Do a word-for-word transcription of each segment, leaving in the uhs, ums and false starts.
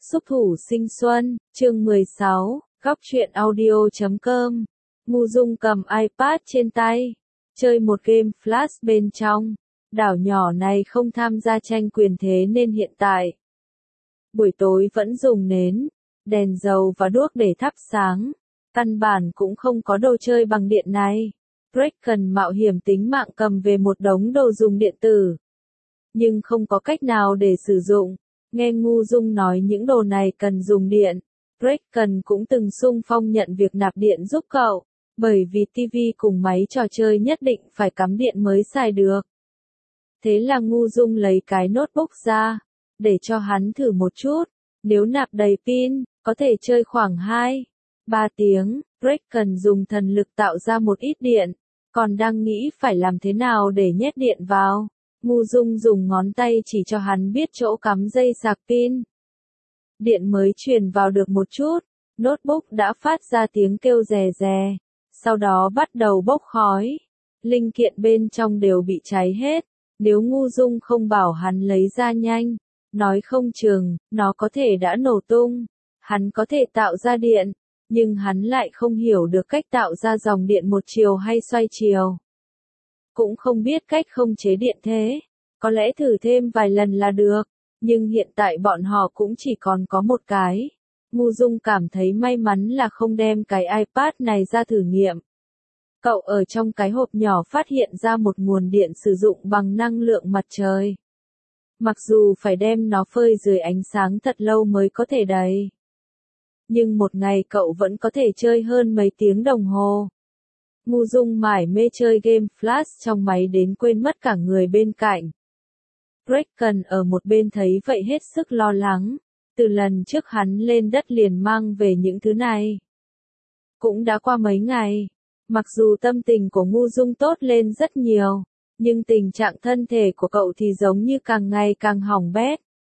Xúc thủ sinh xuân, chương mười sáu, góc truyện audio chấm com. Ngu Dung cầm iPad trên tay, chơi một game Flash bên trong. Đảo nhỏ này không tham gia tranh quyền thế nên hiện tại buổi tối vẫn dùng nến, đèn dầu và đuốc để thắp sáng. Căn bản cũng không có đồ chơi bằng điện này. Greg cần mạo hiểm tính mạng cầm về một đống đồ dùng điện tử, nhưng không có cách nào để sử dụng. Nghe Ngu Dung nói những đồ này cần dùng điện, Greg cần cũng từng xung phong nhận việc nạp điện giúp cậu, bởi vì tivi cùng máy trò chơi nhất định phải cắm điện mới xài được. Thế là Ngu Dung lấy cái notebook ra, để cho hắn thử một chút, nếu nạp đầy pin, có thể chơi khoảng hai, ba tiếng. Greg cần dùng thần lực tạo ra một ít điện, còn đang nghĩ phải làm thế nào để nhét điện vào. Ngu Dung dùng ngón tay chỉ cho hắn biết chỗ cắm dây sạc pin. Điện mới truyền vào được một chút, notebook đã phát ra tiếng kêu rè rè, sau đó bắt đầu bốc khói. Linh kiện bên trong đều bị cháy hết, nếu Ngu Dung không bảo hắn lấy ra nhanh, nói không chừng, nó có thể đã nổ tung. Hắn có thể tạo ra điện, nhưng hắn lại không hiểu được cách tạo ra dòng điện một chiều hay xoay chiều. Cũng không biết cách không chế điện thế, có lẽ thử thêm vài lần là được, nhưng hiện tại bọn họ cũng chỉ còn có một cái. Ngu Dung cảm thấy may mắn là không đem cái iPad này ra thử nghiệm. Cậu ở trong cái hộp nhỏ phát hiện ra một nguồn điện sử dụng bằng năng lượng mặt trời. Mặc dù phải đem nó phơi dưới ánh sáng thật lâu mới có thể đầy, nhưng một ngày cậu vẫn có thể chơi hơn mấy tiếng đồng hồ. Ngu Dung mải mê chơi game Flash trong máy đến quên mất cả người bên cạnh. Greg cần ở một bên thấy vậy hết sức lo lắng. Từ lần trước hắn lên đất liền mang về những thứ này. Cũng đã qua mấy ngày. Mặc dù tâm tình của Ngu Dung tốt lên rất nhiều, nhưng tình trạng thân thể của cậu thì giống như càng ngày càng hỏng bét.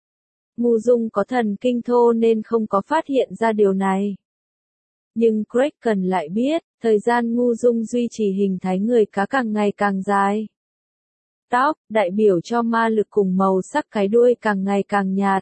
Ngu Dung có thần kinh thô nên không có phát hiện ra điều này. Nhưng Greg cần lại biết, thời gian Ngu Dung duy trì hình thái người cá càng ngày càng dài. Tóc, đại biểu cho ma lực cùng màu sắc cái đuôi càng ngày càng nhạt.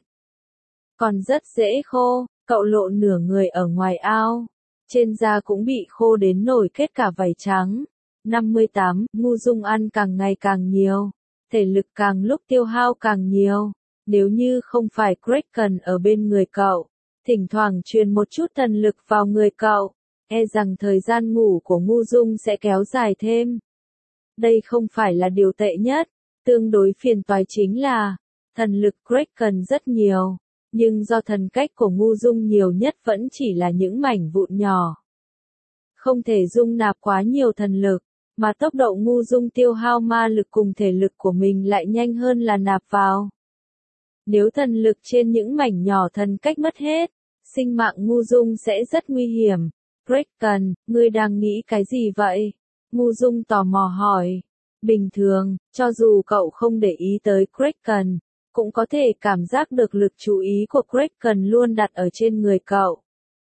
Còn rất dễ khô, cậu lộ nửa người ở ngoài ao. Trên da cũng bị khô đến nổi kết cả vảy trắng. năm mươi tám, Ngu Dung ăn càng ngày càng nhiều. Thể lực càng lúc tiêu hao càng nhiều. Nếu như không phải Greg cần ở bên người cậu, thỉnh thoảng truyền một chút thần lực vào người cậu, e rằng thời gian ngủ của Ngu Dung sẽ kéo dài thêm. Đây không phải là điều tệ nhất, tương đối phiền toái chính là, thần lực Greg cần rất nhiều, nhưng do thần cách của Ngu Dung nhiều nhất vẫn chỉ là những mảnh vụn nhỏ. Không thể dung nạp quá nhiều thần lực, mà tốc độ Ngu Dung tiêu hao ma lực cùng thể lực của mình lại nhanh hơn là nạp vào. Nếu thần lực trên những mảnh nhỏ thần cách mất hết, sinh mạng Ngu Dung sẽ rất nguy hiểm. Greg cần, ngươi đang nghĩ cái gì vậy? Ngu Dung tò mò hỏi. Bình thường, cho dù cậu không để ý tới Greg cần, cũng có thể cảm giác được lực chú ý của Greg cần luôn đặt ở trên người cậu.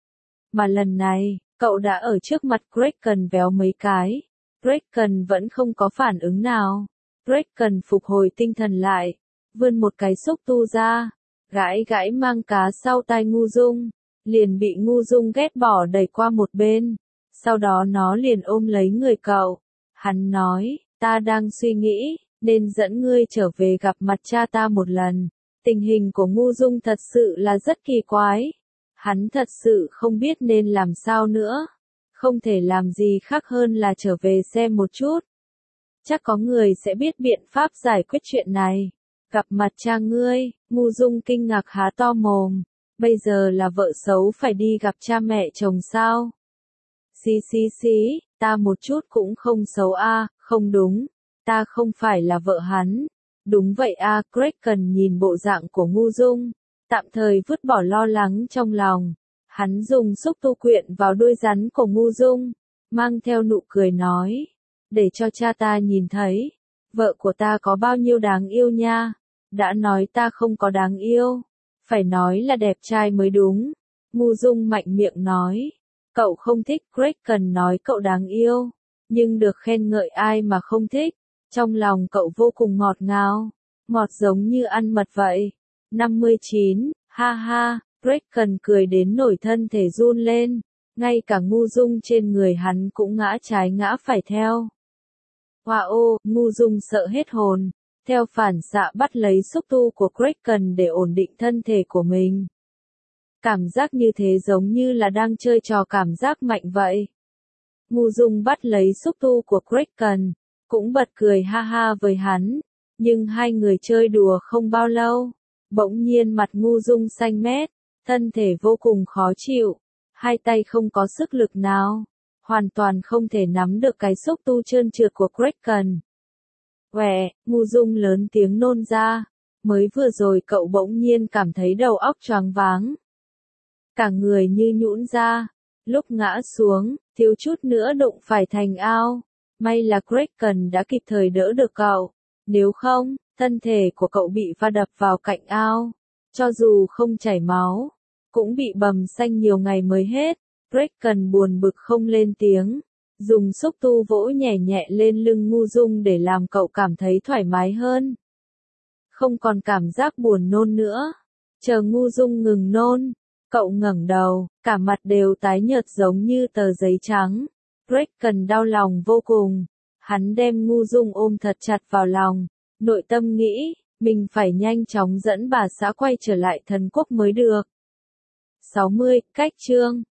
Mà lần này, cậu đã ở trước mặt Greg cần véo mấy cái. Greg cần vẫn không có phản ứng nào. Greg cần phục hồi tinh thần lại, vươn một cái xúc tu ra, gãi gãi mang cá sau tai Ngu Dung, liền bị Ngu Dung ghét bỏ đẩy qua một bên. Sau đó nó liền ôm lấy người cậu. Hắn nói, ta đang suy nghĩ, nên dẫn ngươi trở về gặp mặt cha ta một lần. Tình hình của Ngu Dung thật sự là rất kỳ quái. Hắn thật sự không biết nên làm sao nữa. Không thể làm gì khác hơn là trở về xem một chút. Chắc có người sẽ biết biện pháp giải quyết chuyện này. Gặp mặt cha ngươi, Ngu Dung kinh ngạc há to mồm. Bây giờ là vợ xấu phải đi gặp cha mẹ chồng sao? Xí xí xí, ta một chút cũng không xấu a, à, không đúng, ta không phải là vợ hắn. Đúng vậy a, à, Greg cần nhìn bộ dạng của Ngu Dung, tạm thời vứt bỏ lo lắng trong lòng. Hắn dùng xúc tu quyện vào đuôi rắn của Ngu Dung, mang theo nụ cười nói, để cho cha ta nhìn thấy, vợ của ta có bao nhiêu đáng yêu nha. Đã nói ta không có đáng yêu, phải nói là đẹp trai mới đúng. Ngu Dung mạnh miệng nói. Cậu không thích Greg cần nói cậu đáng yêu, nhưng được khen ngợi ai mà không thích. Trong lòng cậu vô cùng ngọt ngào, ngọt giống như ăn mật vậy. năm mươi chín, ha ha, Kraken cười đến nổi thân thể run lên, ngay cả ngu dung trên người hắn cũng ngã trái ngã phải theo. Wow, ngu dung sợ hết hồn, theo phản xạ bắt lấy xúc tu của Kraken để ổn định thân thể của mình. Cảm giác như thế giống như là đang chơi trò cảm giác mạnh vậy. Ngu dung bắt lấy xúc tu của Kraken, cũng bật cười ha ha với hắn, nhưng hai người chơi đùa không bao lâu, bỗng nhiên mặt ngu dung xanh mét, thân thể vô cùng khó chịu, hai tay không có sức lực nào, hoàn toàn không thể nắm được cái xúc tu trơn trượt của Kraken. Quẹ, ngu dung lớn tiếng nôn ra, mới vừa rồi cậu bỗng nhiên cảm thấy đầu óc choáng váng. Cả người như nhũn ra, lúc ngã xuống, thiếu chút nữa đụng phải thành ao. May là Kraken đã kịp thời đỡ được cậu, nếu không, thân thể của cậu bị va đập vào cạnh ao, cho dù không chảy máu, cũng bị bầm xanh nhiều ngày mới hết. Kraken buồn bực không lên tiếng, dùng xúc tu vỗ nhẹ nhẹ lên lưng ngu dung để làm cậu cảm thấy thoải mái hơn. Không còn cảm giác buồn nôn nữa. Chờ ngu dung ngừng nôn, cậu ngẩng đầu, cả mặt đều tái nhợt giống như tờ giấy trắng. Kraken đau lòng vô cùng, hắn đem ngu dung ôm thật chặt vào lòng, nội tâm nghĩ, mình phải nhanh chóng dẫn bà xã quay trở lại thần quốc mới được. sáu mươi, cách chương